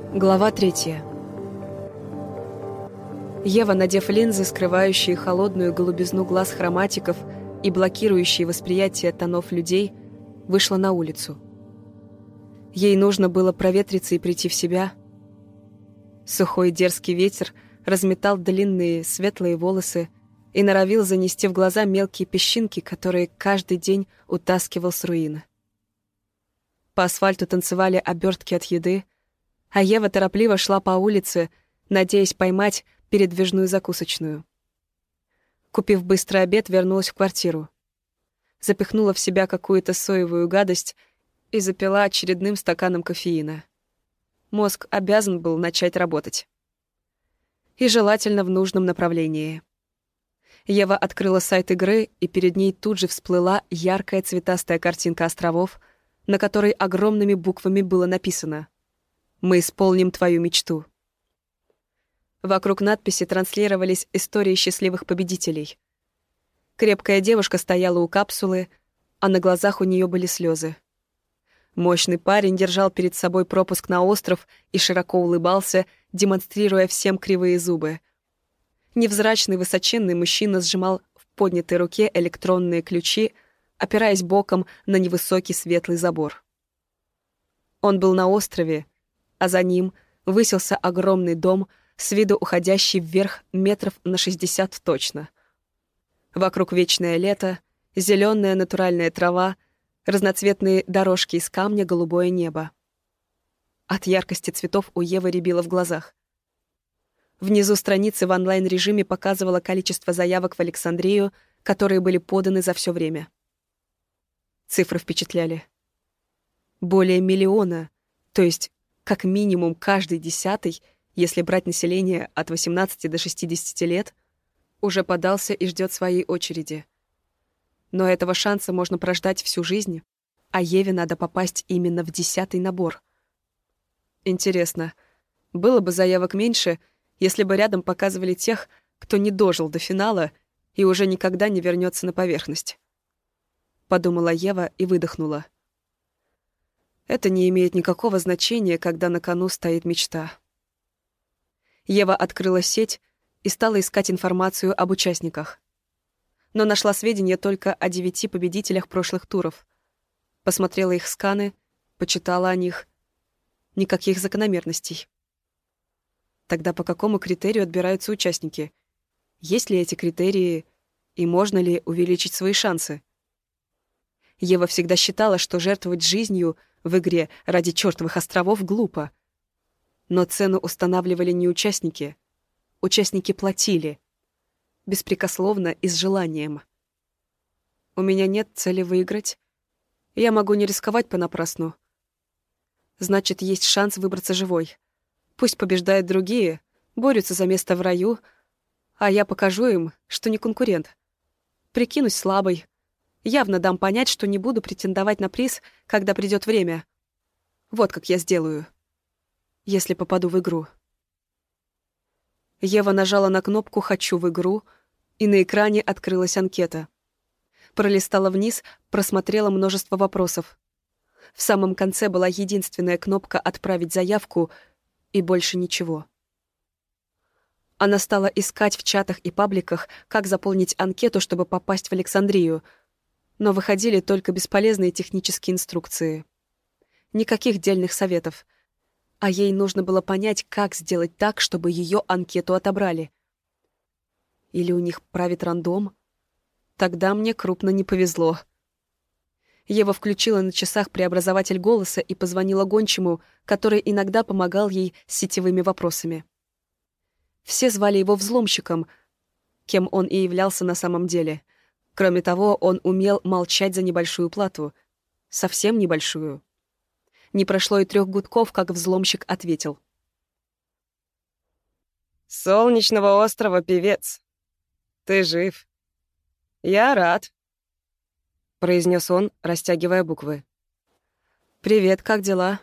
Глава 3. Ева, надев линзы, скрывающие холодную голубизну глаз хроматиков и блокирующие восприятие тонов людей, вышла на улицу. Ей нужно было проветриться и прийти в себя. Сухой дерзкий ветер разметал длинные светлые волосы и норовил занести в глаза мелкие песчинки, которые каждый день утаскивал с руин. По асфальту танцевали обертки от еды, а Ева торопливо шла по улице, надеясь поймать передвижную закусочную. Купив быстрый обед, вернулась в квартиру. Запихнула в себя какую-то соевую гадость и запила очередным стаканом кофеина. Мозг обязан был начать работать. И желательно в нужном направлении. Ева открыла сайт игры, и перед ней тут же всплыла яркая цветастая картинка островов, на которой огромными буквами было написано: «Мы исполним твою мечту». Вокруг надписи транслировались истории счастливых победителей. Крепкая девушка стояла у капсулы, а на глазах у нее были слезы. Мощный парень держал перед собой пропуск на остров и широко улыбался, демонстрируя всем кривые зубы. Невзрачный высоченный мужчина сжимал в поднятой руке электронные ключи, опираясь боком на невысокий светлый забор. Он был на острове, а за ним высился огромный дом, с виду уходящий вверх метров на 60 точно. Вокруг вечное лето, зеленая натуральная трава, разноцветные дорожки из камня, голубое небо. От яркости цветов у Евы рябило в глазах. Внизу страницы в онлайн-режиме показывало количество заявок в Александрию, которые были поданы за все время. Цифры впечатляли. Более 1 миллиона, то есть как минимум каждый 10-й, если брать население от 18 до 60 лет, уже подался и ждет своей очереди. Но этого шанса можно прождать всю жизнь, а Еве надо попасть именно в 10-й набор. Интересно, было бы заявок меньше, если бы рядом показывали тех, кто не дожил до финала и уже никогда не вернется на поверхность? Подумала Ева и выдохнула. Это не имеет никакого значения, когда на кону стоит мечта. Ева открыла сеть и стала искать информацию об участниках. Но нашла сведения только о 9 победителях прошлых туров. Посмотрела их сканы, почитала о них. Никаких закономерностей. Тогда по какому критерию отбираются участники? Есть ли эти критерии и можно ли увеличить свои шансы? Ева всегда считала, что жертвовать жизнью в игре ради чертовых островов глупо. Но цену устанавливали не участники. Участники платили. Беспрекословно и с желанием. У меня нет цели выиграть. Я могу не рисковать понапрасну. Значит, есть шанс выбраться живой. Пусть побеждают другие, борются за место в раю, а я покажу им, что не конкурент. Прикинусь слабой. Явно дам понять, что не буду претендовать на приз, когда придет время. Вот как я сделаю, если попаду в игру. Ева нажала на кнопку «Хочу в игру», и на экране открылась анкета. Пролистала вниз, просмотрела множество вопросов. В самом конце была единственная кнопка «Отправить заявку» и больше ничего. Она стала искать в чатах и пабликах, как заполнить анкету, чтобы попасть в Александрию, но выходили только бесполезные технические инструкции. Никаких дельных советов. А ей нужно было понять, как сделать так, чтобы ее анкету отобрали. Или у них правит рандом? Тогда мне крупно не повезло. Ева включила на часах преобразователь голоса и позвонила гончему, который иногда помогал ей с сетевыми вопросами. Все звали его взломщиком, кем он и являлся на самом деле. Кроме того, он умел молчать за небольшую плату. Совсем небольшую. Не прошло и 3 гудков, как взломщик ответил. «С Солнечного острова, певец. Ты жив. Я рад», — произнес он, растягивая буквы. «Привет, как дела?»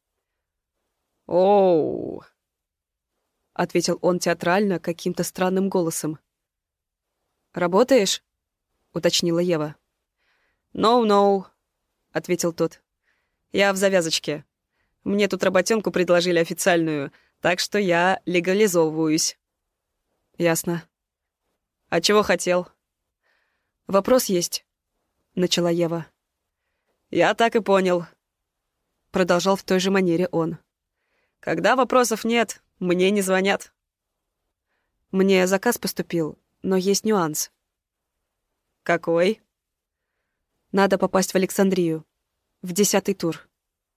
«Оу», — ответил он театрально, каким-то странным голосом. «Работаешь?» — уточнила Ева. «No, no», — ответил тот. «Я в завязочке. Мне тут работенку предложили официальную, так что я легализовываюсь». «Ясно. «А чего хотел?» Вопрос есть», — начала Ева. «Я так и понял», — продолжал в той же манере он. «Когда вопросов нет, мне не звонят». «Мне заказ поступил, но есть нюанс. «Какой?» Надо попасть в Александрию. В 10-й тур».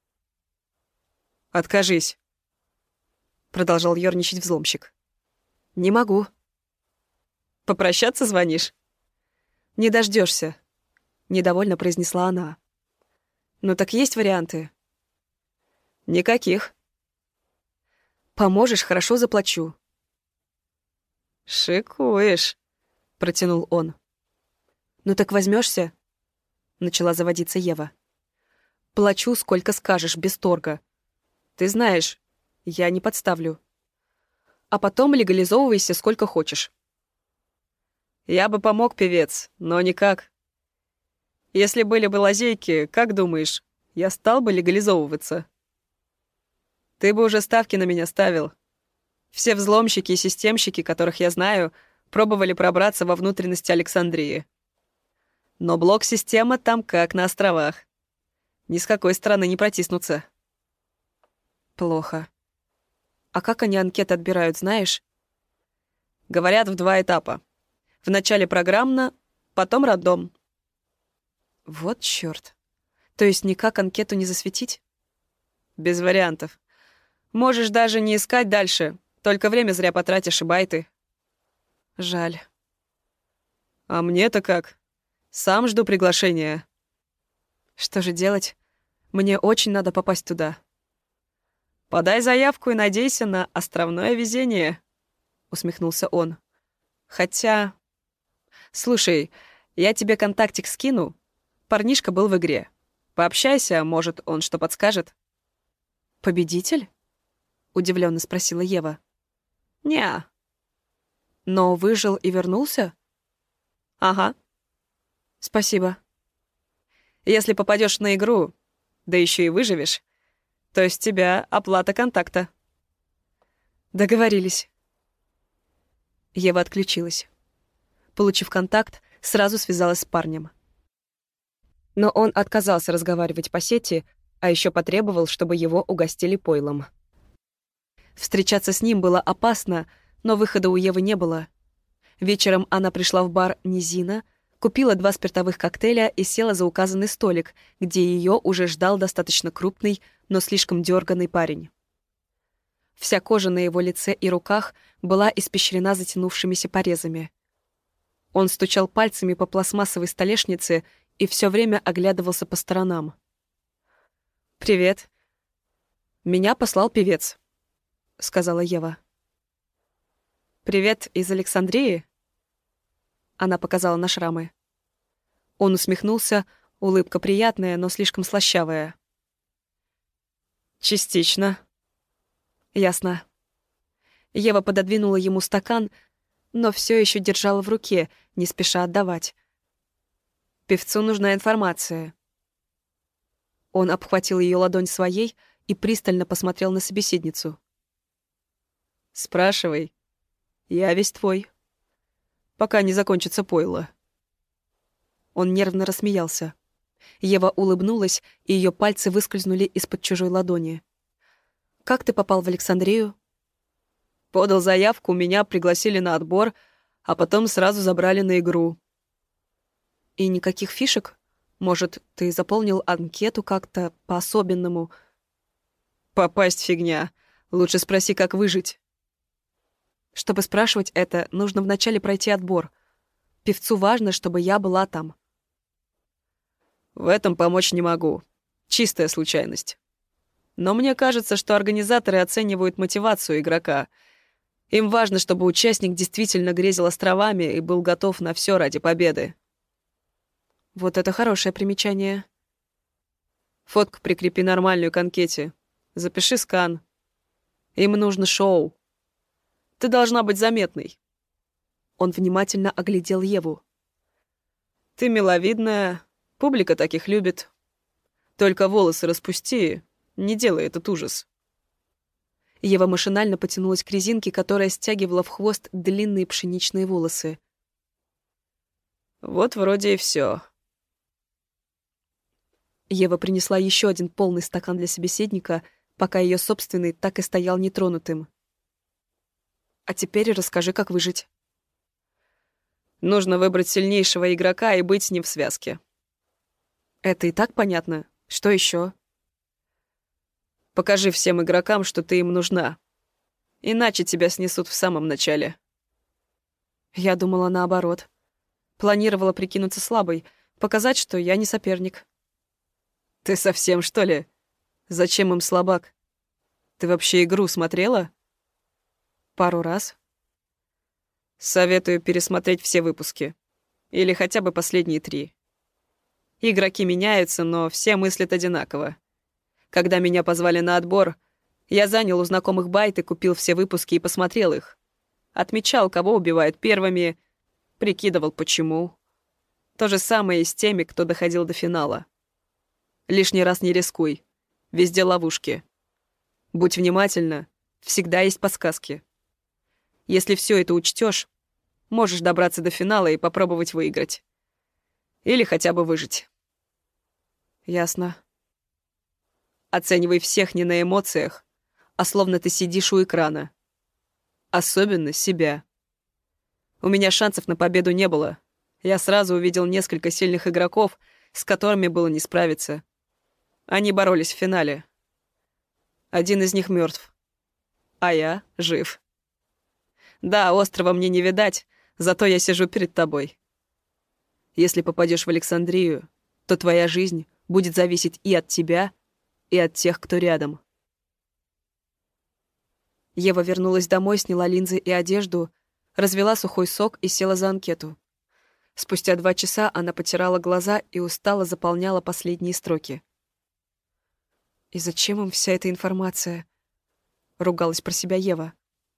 «Откажись», — продолжал ёрничать взломщик. «Не могу». «Попрощаться звонишь?» «Не дождешься», — недовольно произнесла она. «Ну так есть варианты?» «Никаких». «Поможешь, хорошо заплачу». «Шикуешь», — протянул он. «Ну так возьмешься? Начала заводиться Ева. «Плачу, сколько скажешь, без торга. Ты знаешь, я не подставлю. А потом легализовывайся сколько хочешь». «Я бы помог, певец, но никак. Если были бы лазейки, как думаешь, я стал бы легализовываться? Ты бы уже ставки на меня ставил. Все взломщики и системщики, которых я знаю, пробовали пробраться во внутренности Александрии. Но блок-система там как на островах. Ни с какой стороны не протиснуться». «Плохо. А как они анкеты отбирают, знаешь?» Говорят, в 2 этапа. Вначале программно, потом рандом. Вот чёрт. То есть никак анкету не засветить? Без вариантов. Можешь даже не искать дальше, только время зря потратишь и байты. Жаль. А мне-то как? Сам жду приглашения. Что же делать? Мне очень надо попасть туда. Подай заявку и надейся на островное везение, усмехнулся он. Хотя... Слушай, я тебе контактик скину. Парнишка был в игре. Пообщайся, может, он что подскажет. «Победитель?» — удивленно спросила Ева. Неа. «Но выжил и вернулся?» Ага. «Спасибо». Если попадешь на игру, да еще и выживешь, то с тебя оплата контакта. Договорились. Ева отключилась. Получив контакт, сразу связалась с парнем. Но он отказался разговаривать по сети, а еще потребовал, чтобы его угостили пойлом. Встречаться с ним было опасно, но выхода у Евы не было. Вечером она пришла в бар «Низина», купила 2 спиртовых коктейля и села за указанный столик, где ее уже ждал достаточно крупный, но слишком дерганный парень. Вся кожа на его лице и руках была испещрена затянувшимися порезами. Он стучал пальцами по пластмассовой столешнице и все время оглядывался по сторонам. «Привет. Меня послал певец», — сказала Ева. «Привет из Александрии?» Она показала на шрамы. Он усмехнулся, улыбка приятная, но слишком слащавая. «Частично». «Ясно». Ева пододвинула ему стакан, но все еще держала в руке, не спеша отдавать. «Певцу нужна информация». Он обхватил ее ладонь своей и пристально посмотрел на собеседницу. «Спрашивай. Я весь твой. Пока не закончится пойло». Он нервно рассмеялся. Ева улыбнулась, и ее пальцы выскользнули из-под чужой ладони. «Как ты попал в Александрию?» «Подал заявку, меня пригласили на отбор, а потом сразу забрали на игру». «И никаких фишек? Может, ты заполнил анкету как-то по-особенному?» «Попасть фигня. Лучше спроси, как выжить». «Чтобы спрашивать это, нужно вначале пройти отбор. Певцу важно, чтобы я была там». «В этом помочь не могу. Чистая случайность. Но мне кажется, что организаторы оценивают мотивацию игрока. Им важно, чтобы участник действительно грезил островами и был готов на все ради победы». «Вот это хорошее примечание». «Фотку прикрепи нормальную к анкете. Запиши скан. Им нужно шоу. Ты должна быть заметной». Он внимательно оглядел Еву. «Ты миловидная, публика таких любит. Только волосы распусти, Не делай этот ужас. Ева машинально потянулась к резинке, которая стягивала в хвост длинные пшеничные волосы. Вот вроде и все. Ева принесла еще один полный стакан для собеседника, пока ее собственный так и стоял нетронутым. «А теперь расскажи, как выжить». Нужно выбрать сильнейшего игрока и быть с ним в связке. «Это и так понятно. Что еще? Покажи всем игрокам, что ты им нужна. Иначе тебя снесут в самом начале». Я думала наоборот. Планировала прикинуться слабой, показать, что я не соперник. Ты совсем, что ли? Зачем им слабак? Ты вообще игру смотрела? Пару раз. Советую пересмотреть все выпуски. Или хотя бы последние 3. Игроки меняются, но все мыслят одинаково. Когда меня позвали на отбор, я занял у знакомых байт и купил все выпуски и посмотрел их. Отмечал, кого убивают первыми, прикидывал, почему. То же самое и с теми, кто доходил до финала. Лишний раз не рискуй. Везде ловушки. Будь внимательна, всегда есть подсказки. Если все это учтешь, можешь добраться до финала и попробовать выиграть. Или хотя бы выжить. Ясно. Оценивай всех не на эмоциях, а словно ты сидишь у экрана. Особенно себя. У меня шансов на победу не было. Я сразу увидел несколько сильных игроков, с которыми было не справиться. Они боролись в финале. Один из них мертв, а я жив. Да, острова мне не видать, зато я сижу перед тобой. Если попадешь в Александрию, то твоя жизнь будет зависеть и от тебя, и от тех, кто рядом. Ева вернулась домой, сняла линзы и одежду, развела сухой сок и села за анкету. Спустя 2 часа она потирала глаза и устало заполняла последние строки. «И зачем им вся эта информация?» — ругалась про себя Ева.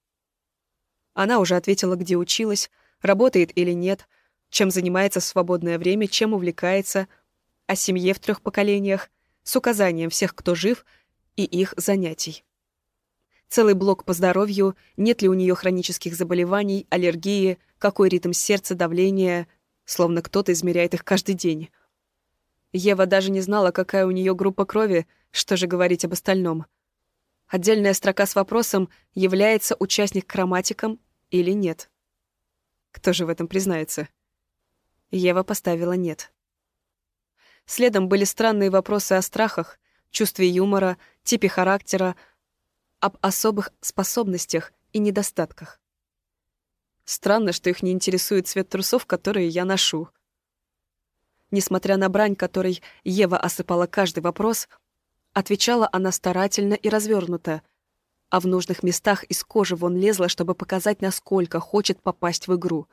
Она уже ответила, где училась, работает или нет, чем занимается в свободное время, чем увлекается, о семье в 3 поколениях, с указанием всех, кто жив, и их занятий. Целый блок по здоровью, нет ли у нее хронических заболеваний, аллергии, какой ритм сердца, давления, словно кто-то измеряет их каждый день. Ева даже не знала, какая у нее группа крови, что же говорить об остальном. Отдельная строка с вопросом, является участник хроматиком или нет. Кто же в этом признается? Ева поставила «нет». Следом были странные вопросы о страхах, чувстве юмора, типе характера, об особых способностях и недостатках. Странно, что их не интересует цвет трусов, которые я ношу. Несмотря на брань, которой Ева осыпала каждый вопрос, отвечала она старательно и развернуто, а в нужных местах из кожи вон лезла, чтобы показать, насколько хочет попасть в игру.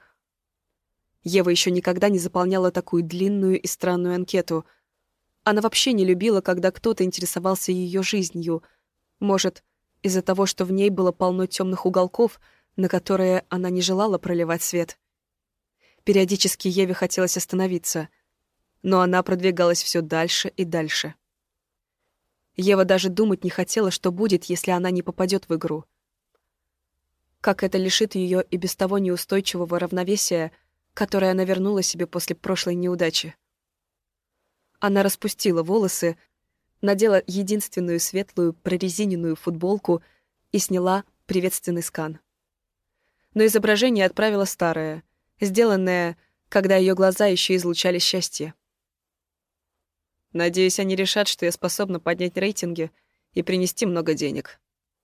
Ева еще никогда не заполняла такую длинную и странную анкету. Она вообще не любила, когда кто-то интересовался ее жизнью. Может, из-за того, что в ней было полно темных уголков, на которые она не желала проливать свет. Периодически Еве хотелось остановиться, но она продвигалась все дальше и дальше. Ева даже думать не хотела, что будет, если она не попадет в игру. Как это лишит ее и без того неустойчивого равновесия, которое она вернула себе после прошлой неудачи. Она распустила волосы, надела единственную светлую прорезиненную футболку и сняла приветственный скан. Но изображение отправила старое, сделанное, когда ее глаза еще излучали счастье. Надеюсь, они решат, что я способна поднять рейтинги и принести много денег.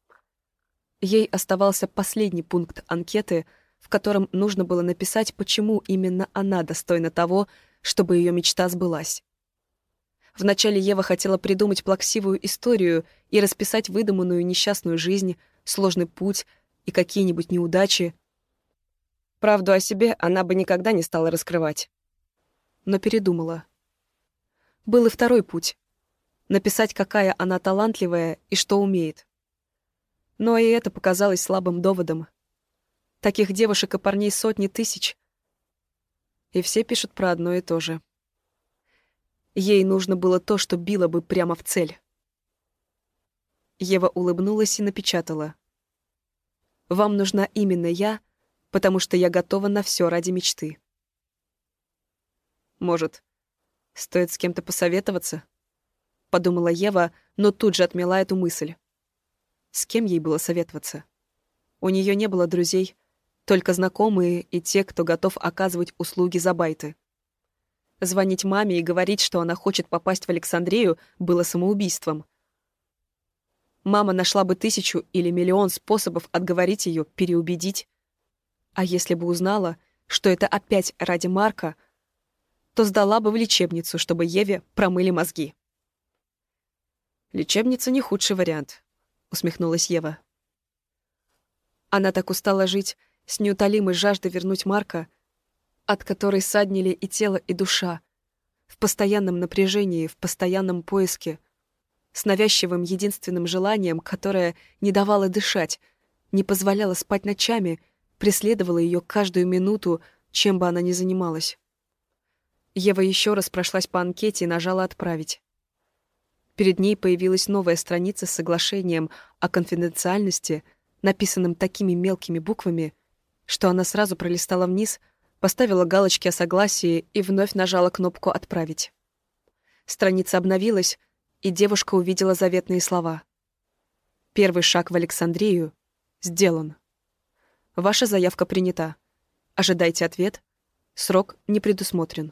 Ей оставался последний пункт анкеты, в котором нужно было написать, почему именно она достойна того, чтобы ее мечта сбылась. Вначале Ева хотела придумать плаксивую историю и расписать выдуманную несчастную жизнь, сложный путь и какие-нибудь неудачи. Правду о себе она бы никогда не стала раскрывать. Но передумала. Был и второй путь — написать, какая она талантливая и что умеет. Но и это показалось слабым доводом. Таких девушек и парней сотни тысяч. И все пишут про одно и то же. Ей нужно было то, что било бы прямо в цель. Ева улыбнулась и напечатала. «Вам нужна именно я, потому что я готова на все ради мечты». «Может, стоит с кем-то посоветоваться?» — подумала Ева, но тут же отмела эту мысль. С кем ей было советоваться? У нее не было друзей, только знакомые и те, кто готов оказывать услуги за байты. Звонить маме и говорить, что она хочет попасть в Александрию, было самоубийством. Мама нашла бы 1000 или миллион способов отговорить ее, переубедить. А если бы узнала, что это опять ради Марка, то сдала бы в лечебницу, чтобы Еве промыли мозги. «Лечебница не худший вариант», — усмехнулась Ева. Она так устала жить с неутолимой жаждой вернуть Марка, от которой саднили и тело, и душа, в постоянном напряжении, в постоянном поиске, с навязчивым единственным желанием, которое не давало дышать, не позволяло спать ночами, преследовало ее каждую минуту, чем бы она ни занималась. Ева еще раз прошлась по анкете и нажала «Отправить». Перед ней появилась новая страница с соглашением о конфиденциальности, написанным такими мелкими буквами, что она сразу пролистала вниз, поставила галочки о согласии и вновь нажала кнопку «Отправить». Страница обновилась, и девушка увидела заветные слова. «Первый шаг в Александрию сделан. Ваша заявка принята. Ожидайте ответ. Срок не предусмотрен».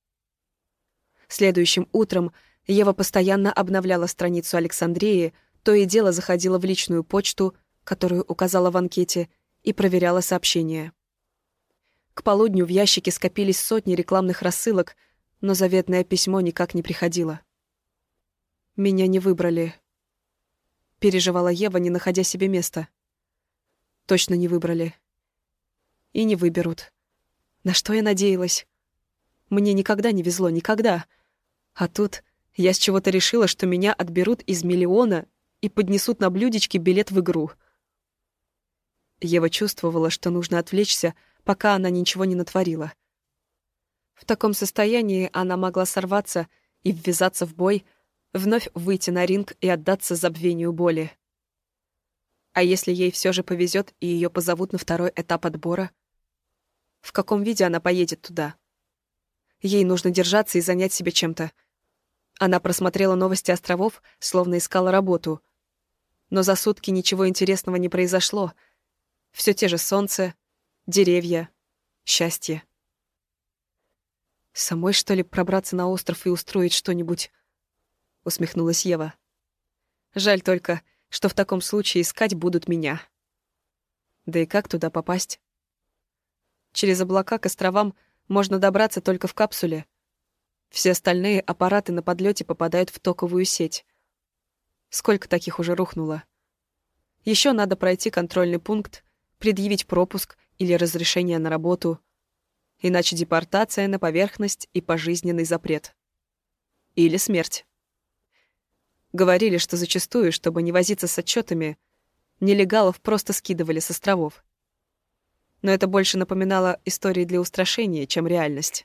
Следующим утром Ева постоянно обновляла страницу Александрии, то и дело заходила в личную почту, которую указала в анкете, и проверяла сообщения. К полудню в ящике скопились сотни рекламных рассылок, но заветное письмо никак не приходило. «Меня не выбрали», — переживала Ева, не находя себе места. «Точно не выбрали. И не выберут. На что я надеялась? Мне никогда не везло, никогда. А тут я с чего-то решила, что меня отберут из миллиона и поднесут на блюдечке билет в игру». Ева чувствовала, что нужно отвлечься, пока она ничего не натворила. В таком состоянии она могла сорваться и ввязаться в бой, вновь выйти на ринг и отдаться забвению боли. А если ей все же повезет и ее позовут на второй этап отбора? В каком виде она поедет туда? Ей нужно держаться и занять себя чем-то. Она просмотрела новости островов, словно искала работу. Но за сутки ничего интересного не произошло. Все те же солнце, деревья, счастье. «Самой, что ли, пробраться на остров и устроить что-нибудь?» — усмехнулась Ева. «Жаль только, что в таком случае искать будут меня. Да и как туда попасть? Через облака к островам можно добраться только в капсуле. Все остальные аппараты на подлете попадают в токовую сеть. Сколько таких уже рухнуло? Еще надо пройти контрольный пункт, предъявить пропуск или разрешение на работу, иначе депортация на поверхность и пожизненный запрет. Или смерть. Говорили, что зачастую, чтобы не возиться с отчетами, нелегалов просто скидывали с островов. Но это больше напоминало истории для устрашения, чем реальность.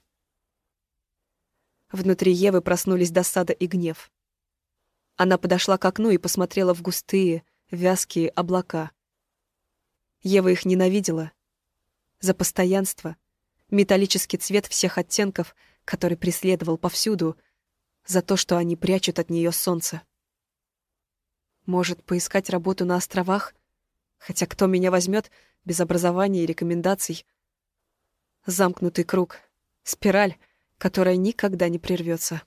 Внутри Евы проснулись досада и гнев. Она подошла к окну и посмотрела в густые, вязкие облака. Ева их ненавидела. За постоянство, металлический цвет всех оттенков, который преследовал повсюду, за то, что они прячут от нее солнце. Может, поискать работу на островах? Хотя кто меня возьмет без образования и рекомендаций? Замкнутый круг, спираль, которая никогда не прервется.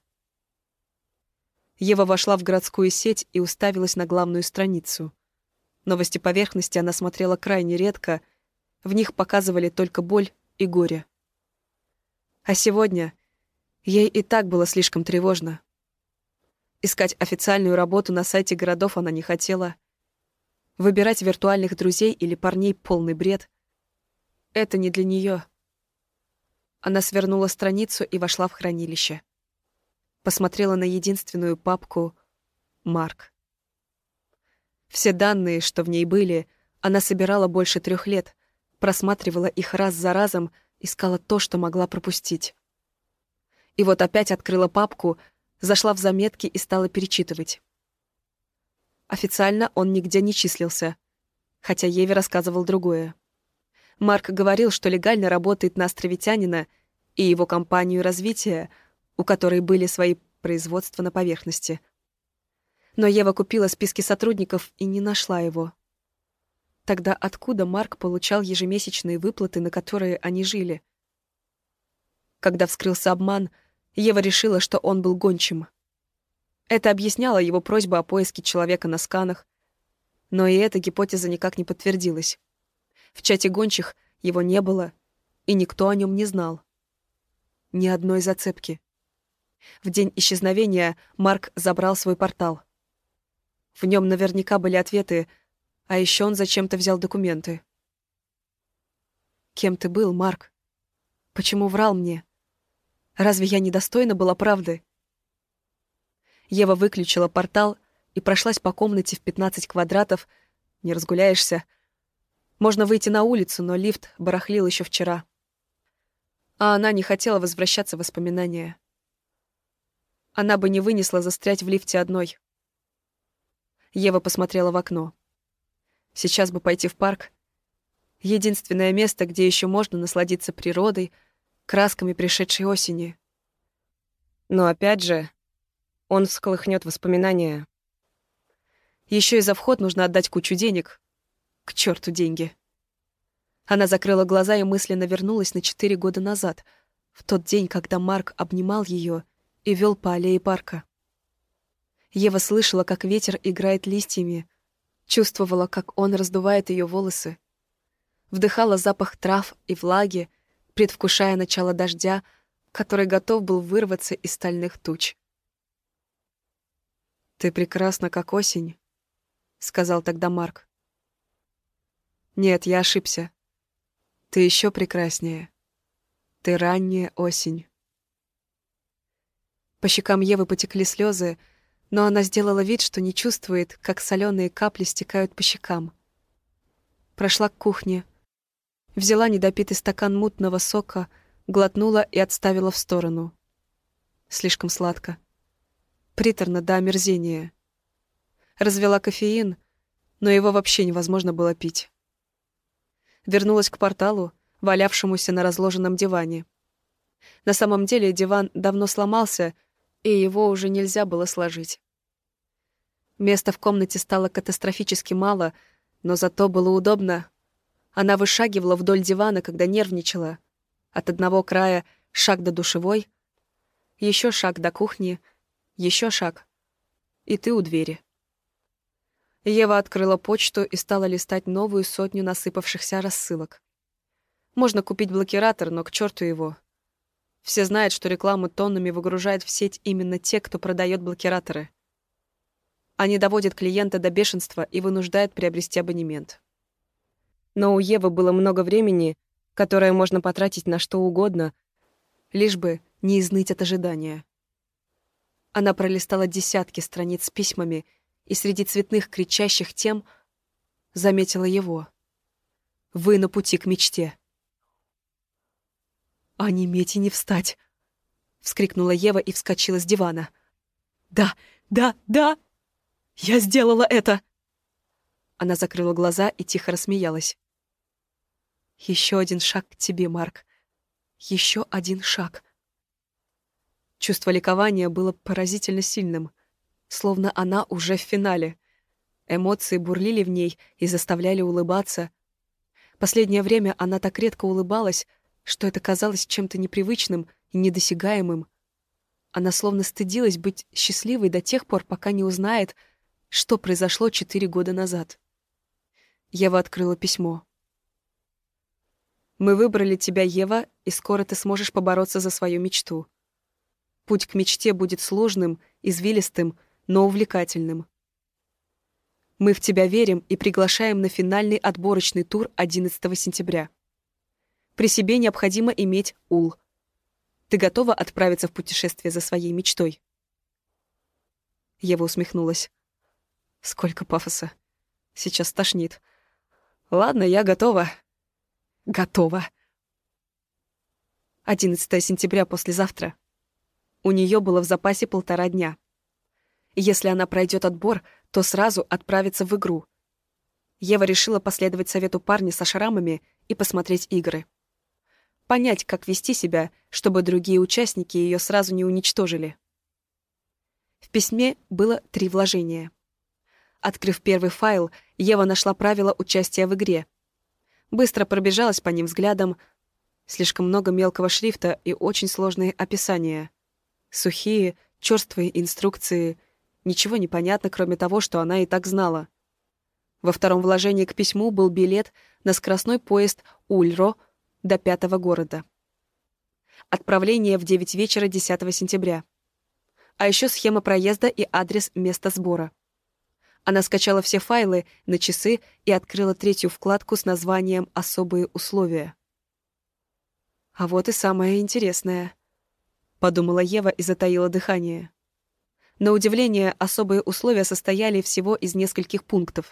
Ева вошла в городскую сеть и уставилась на главную страницу. Новости поверхности она смотрела крайне редко, в них показывали только боль и горе. А сегодня ей и так было слишком тревожно. Искать официальную работу на сайте городов она не хотела. Выбирать виртуальных друзей или парней — полный бред. Это не для нее. Она свернула страницу и вошла в хранилище. Посмотрела на единственную папку «Марк». Все данные, что в ней были, она собирала больше 3 лет, просматривала их раз за разом, искала то, что могла пропустить. И вот опять открыла папку, зашла в заметки и стала перечитывать. Официально он нигде не числился, хотя Еве рассказывал другое. Марк говорил, что легально работает на островитянина и его компанию развития, у которой были свои производства на поверхности. Но Ева купила списки сотрудников и не нашла его. Тогда откуда Марк получал ежемесячные выплаты, на которые они жили? Когда вскрылся обман, Ева решила, что он был гончим. Это объясняло его просьбу о поиске человека на сканах, но и эта гипотеза никак не подтвердилась. В чате гончих его не было, и никто о нем не знал. Ни одной зацепки. В день исчезновения Марк забрал свой портал. В нем наверняка были ответы, а еще он зачем-то взял документы. Кем ты был, Марк? Почему врал мне? Разве я недостойна была правды? Ева выключила портал и прошлась по комнате в 15 квадратов. Не разгуляешься. Можно выйти на улицу, но лифт барахлил еще вчера. А она не хотела возвращаться в воспоминания. Она бы не вынесла застрять в лифте одной. Ева посмотрела в окно. Сейчас бы пойти в парк. Единственное место, где еще можно насладиться природой, красками пришедшей осени. Но опять же, он всколыхнет воспоминания. Еще и за вход нужно отдать кучу денег. К черту деньги. Она закрыла глаза и мысленно вернулась на 4 года назад, в тот день, когда Марк обнимал ее и вел по аллее парка. Ева слышала, как ветер играет листьями, чувствовала, как он раздувает ее волосы, вдыхала запах трав и влаги, предвкушая начало дождя, который готов был вырваться из стальных туч. «Ты прекрасна, как осень», — сказал тогда Марк. «Нет, я ошибся. Ты еще прекраснее. Ты ранняя осень». По щекам Евы потекли слезы, но она сделала вид, что не чувствует, как соленые капли стекают по щекам. Прошла к кухне, взяла недопитый стакан мутного сока, глотнула и отставила в сторону. Слишком сладко. Приторно до омерзения. Развела кофеин, но его вообще невозможно было пить. Вернулась к порталу, валявшемуся на разложенном диване. На самом деле диван давно сломался, и его уже нельзя было сложить. Места в комнате стало катастрофически мало, но зато было удобно. Она вышагивала вдоль дивана, когда нервничала. От одного края шаг до душевой, еще шаг до кухни, еще шаг. И ты у двери. Ева открыла почту и стала листать новую сотню насыпавшихся рассылок. Можно купить блокиратор, но к черту его. Все знают, что рекламу тоннами выгружают в сеть именно те, кто продает блокираторы. Они доводят клиента до бешенства и вынуждают приобрести абонемент. Но у Евы было много времени, которое можно потратить на что угодно, лишь бы не изныть от ожидания. Она пролистала десятки страниц с письмами и среди цветных кричащих тем заметила его. «Вы на пути к мечте». «А не меть и не встать!» — вскрикнула Ева и вскочила с дивана. «Да, да, да! Я сделала это!» Она закрыла глаза и тихо рассмеялась. «Еще один шаг к тебе, Марк. Еще один шаг». Чувство ликования было поразительно сильным, словно она уже в финале. Эмоции бурлили в ней и заставляли улыбаться. Последнее время она так редко улыбалась, что это казалось чем-то непривычным и недосягаемым. Она словно стыдилась быть счастливой до тех пор, пока не узнает, что произошло 4 года назад. Ева открыла письмо. «Мы выбрали тебя, Ева, и скоро ты сможешь побороться за свою мечту. Путь к мечте будет сложным, извилистым, но увлекательным. Мы в тебя верим и приглашаем на финальный отборочный тур 11 сентября. При себе необходимо иметь ул. Ты готова отправиться в путешествие за своей мечтой?» Ева усмехнулась. «Сколько пафоса. Сейчас тошнит. Ладно, я готова». «Готова». 11 сентября послезавтра. У нее было в запасе 1,5 дня. Если она пройдет отбор, то сразу отправится в игру. Ева решила последовать совету парня со шрамами и посмотреть игры. Понять, как вести себя, чтобы другие участники ее сразу не уничтожили. В письме было 3 вложения. Открыв первый файл, Ева нашла правила участия в игре. Быстро пробежалась по ним взглядом. Слишком много мелкого шрифта и очень сложные описания. Сухие, чёрствые инструкции. Ничего не понятно, кроме того, что она и так знала. Во втором вложении к письму был билет на скоростной поезд Ульро до 5-го города. Отправление в 9 вечера 10 сентября. А еще схема проезда и адрес места сбора. Она скачала все файлы на часы и открыла 3-ю вкладку с названием «Особые условия». «А вот и самое интересное», — подумала Ева и затаила дыхание. На удивление, особые условия состояли всего из нескольких пунктов.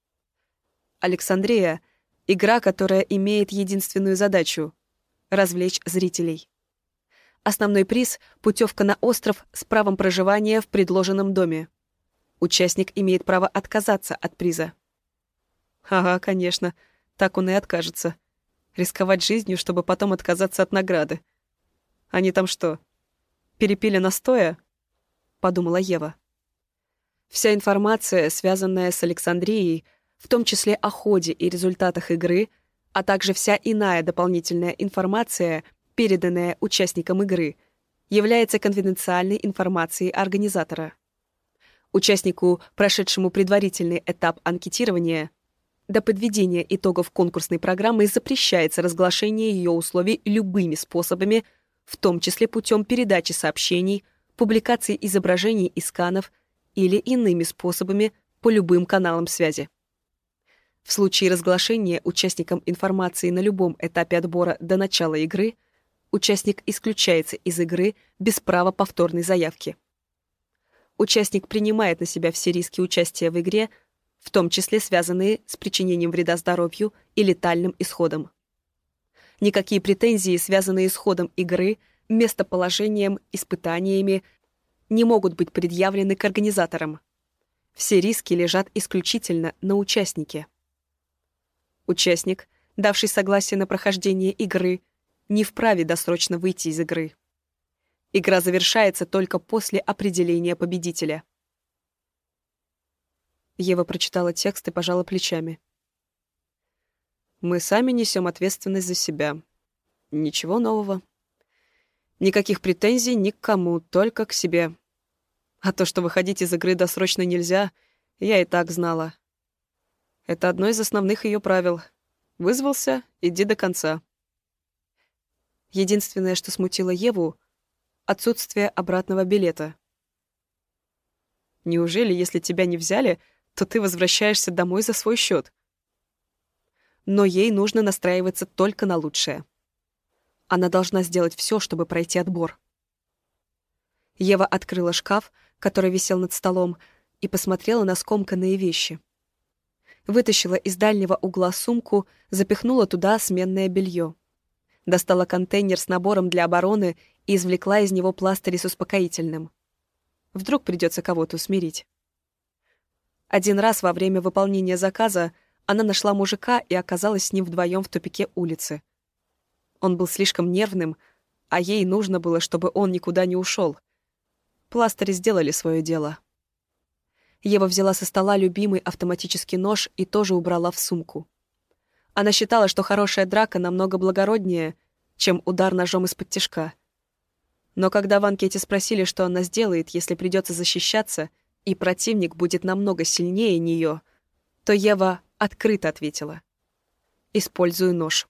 Александрия — игра, которая имеет единственную задачу — развлечь зрителей. Основной приз — путевка на остров с правом проживания в предложенном доме. Участник имеет право отказаться от приза. Ага, конечно, так он и откажется. Рисковать жизнью, чтобы потом отказаться от награды. Они там что, перепили настоя? Подумала Ева. Вся информация, связанная с Александрией, в том числе о ходе и результатах игры, а также вся иная дополнительная информация, переданная участникам игры, является конфиденциальной информацией организатора. Участнику, прошедшему предварительный этап анкетирования, до подведения итогов конкурсной программы запрещается разглашение ее условий любыми способами, в том числе путем передачи сообщений, публикации изображений и сканов или иными способами по любым каналам связи. В случае разглашения участникам информации на любом этапе отбора до начала игры, участник исключается из игры без права повторной заявки. Участник принимает на себя все риски участия в игре, в том числе связанные с причинением вреда здоровью и летальным исходом. Никакие претензии, связанные с ходом игры, местоположением, испытаниями, не могут быть предъявлены к организаторам. Все риски лежат исключительно на участнике. Участник, давший согласие на прохождение игры, не вправе досрочно выйти из игры. Игра завершается только после определения победителя. Ева прочитала текст и пожала плечами. «Мы сами несем ответственность за себя. Ничего нового. Никаких претензий ни к кому, только к себе. А то, что выходить из игры досрочно нельзя, я и так знала. Это одно из основных ее правил. Вызвался — иди до конца». Единственное, что смутило Еву — отсутствие обратного билета. Неужели, если тебя не взяли, то ты возвращаешься домой за свой счет? Но ей нужно настраиваться только на лучшее. Она должна сделать все, чтобы пройти отбор. Ева открыла шкаф, который висел над столом, и посмотрела на скомканные вещи. Вытащила из дальнего угла сумку, запихнула туда сменное белье. Достала контейнер с набором для обороны и извлекла из него пластыри с успокоительным. Вдруг придется кого-то усмирить. Один раз во время выполнения заказа она нашла мужика и оказалась с ним вдвоем в тупике улицы. Он был слишком нервным, а ей нужно было, чтобы он никуда не ушел. Пластыри сделали свое дело. Ева взяла со стола любимый автоматический нож и тоже убрала в сумку. Она считала, что хорошая драка намного благороднее, чем удар ножом из-под тишка. Но когда в анкете спросили, что она сделает, если придется защищаться, и противник будет намного сильнее нее, то Ева открыто ответила: «Использую нож».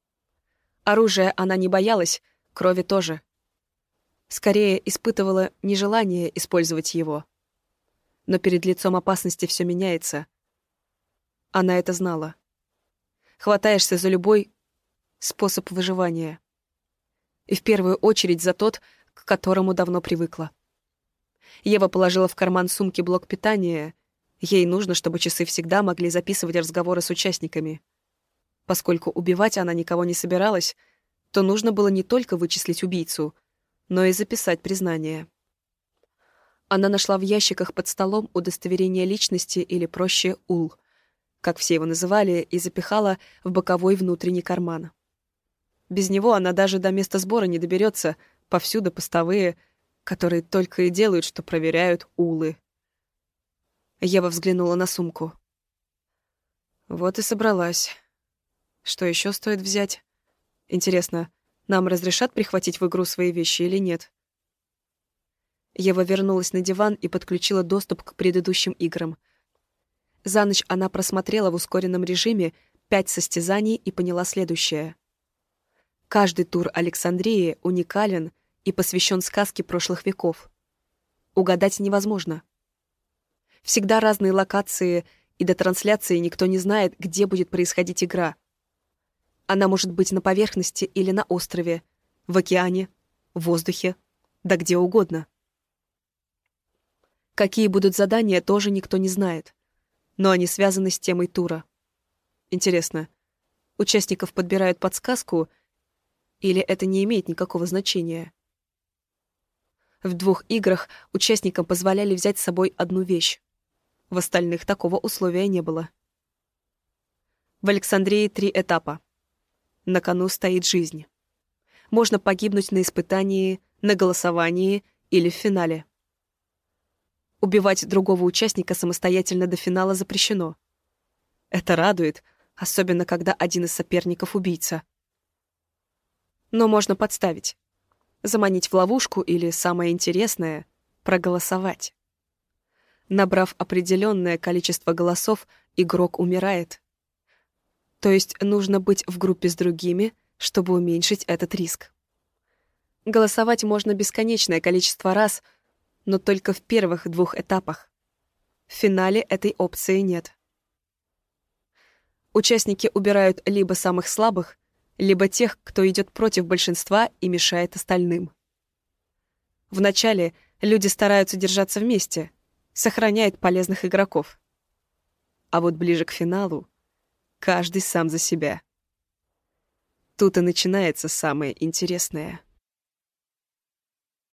Оружия она не боялась, крови тоже. Скорее, испытывала нежелание использовать его. Но перед лицом опасности все меняется. Она это знала. Хватаешься за любой способ выживания. И в первую очередь за тот, к которому давно привыкла. Ева положила в карман сумки блок питания. Ей нужно, чтобы часы всегда могли записывать разговоры с участниками. Поскольку убивать она никого не собиралась, то нужно было не только вычислить убийцу, но и записать признание. Она нашла в ящиках под столом удостоверение личности или, проще, УЛ, как все его называли, и запихала в боковой внутренний карман. Без него она даже до места сбора не доберется, повсюду постовые, которые только и делают, что проверяют УЛы. Ева взглянула на сумку. Вот и собралась. Что еще стоит взять? Интересно, нам разрешат прихватить в игру свои вещи или нет? Ева вернулась на диван и подключила доступ к предыдущим играм. За ночь она просмотрела в ускоренном режиме 5 состязаний и поняла следующее. Каждый тур Александрии уникален и посвящен сказке прошлых веков. Угадать невозможно. Всегда разные локации, и до трансляции никто не знает, где будет происходить игра. Она может быть на поверхности или на острове, в океане, в воздухе, да где угодно. Какие будут задания, тоже никто не знает, но они связаны с темой тура. Интересно, участников подбирают подсказку, или это не имеет никакого значения? В 2 играх участникам позволяли взять с собой одну вещь. В остальных такого условия не было. В Александрии 3 этапа. На кону стоит жизнь. Можно погибнуть на испытании, на голосовании или в финале. Убивать другого участника самостоятельно до финала запрещено. Это радует, особенно когда один из соперников — убийца. Но можно подставить. Заманить в ловушку или, самое интересное, проголосовать. Набрав определенное количество голосов, игрок умирает. То есть нужно быть в группе с другими, чтобы уменьшить этот риск. Голосовать можно бесконечное количество раз, но только в первых 2 этапах. В финале этой опции нет. Участники убирают либо самых слабых, либо тех, кто идет против большинства и мешает остальным. Вначале люди стараются держаться вместе, сохраняют полезных игроков. А вот ближе к финалу каждый сам за себя. Тут и начинается самое интересное.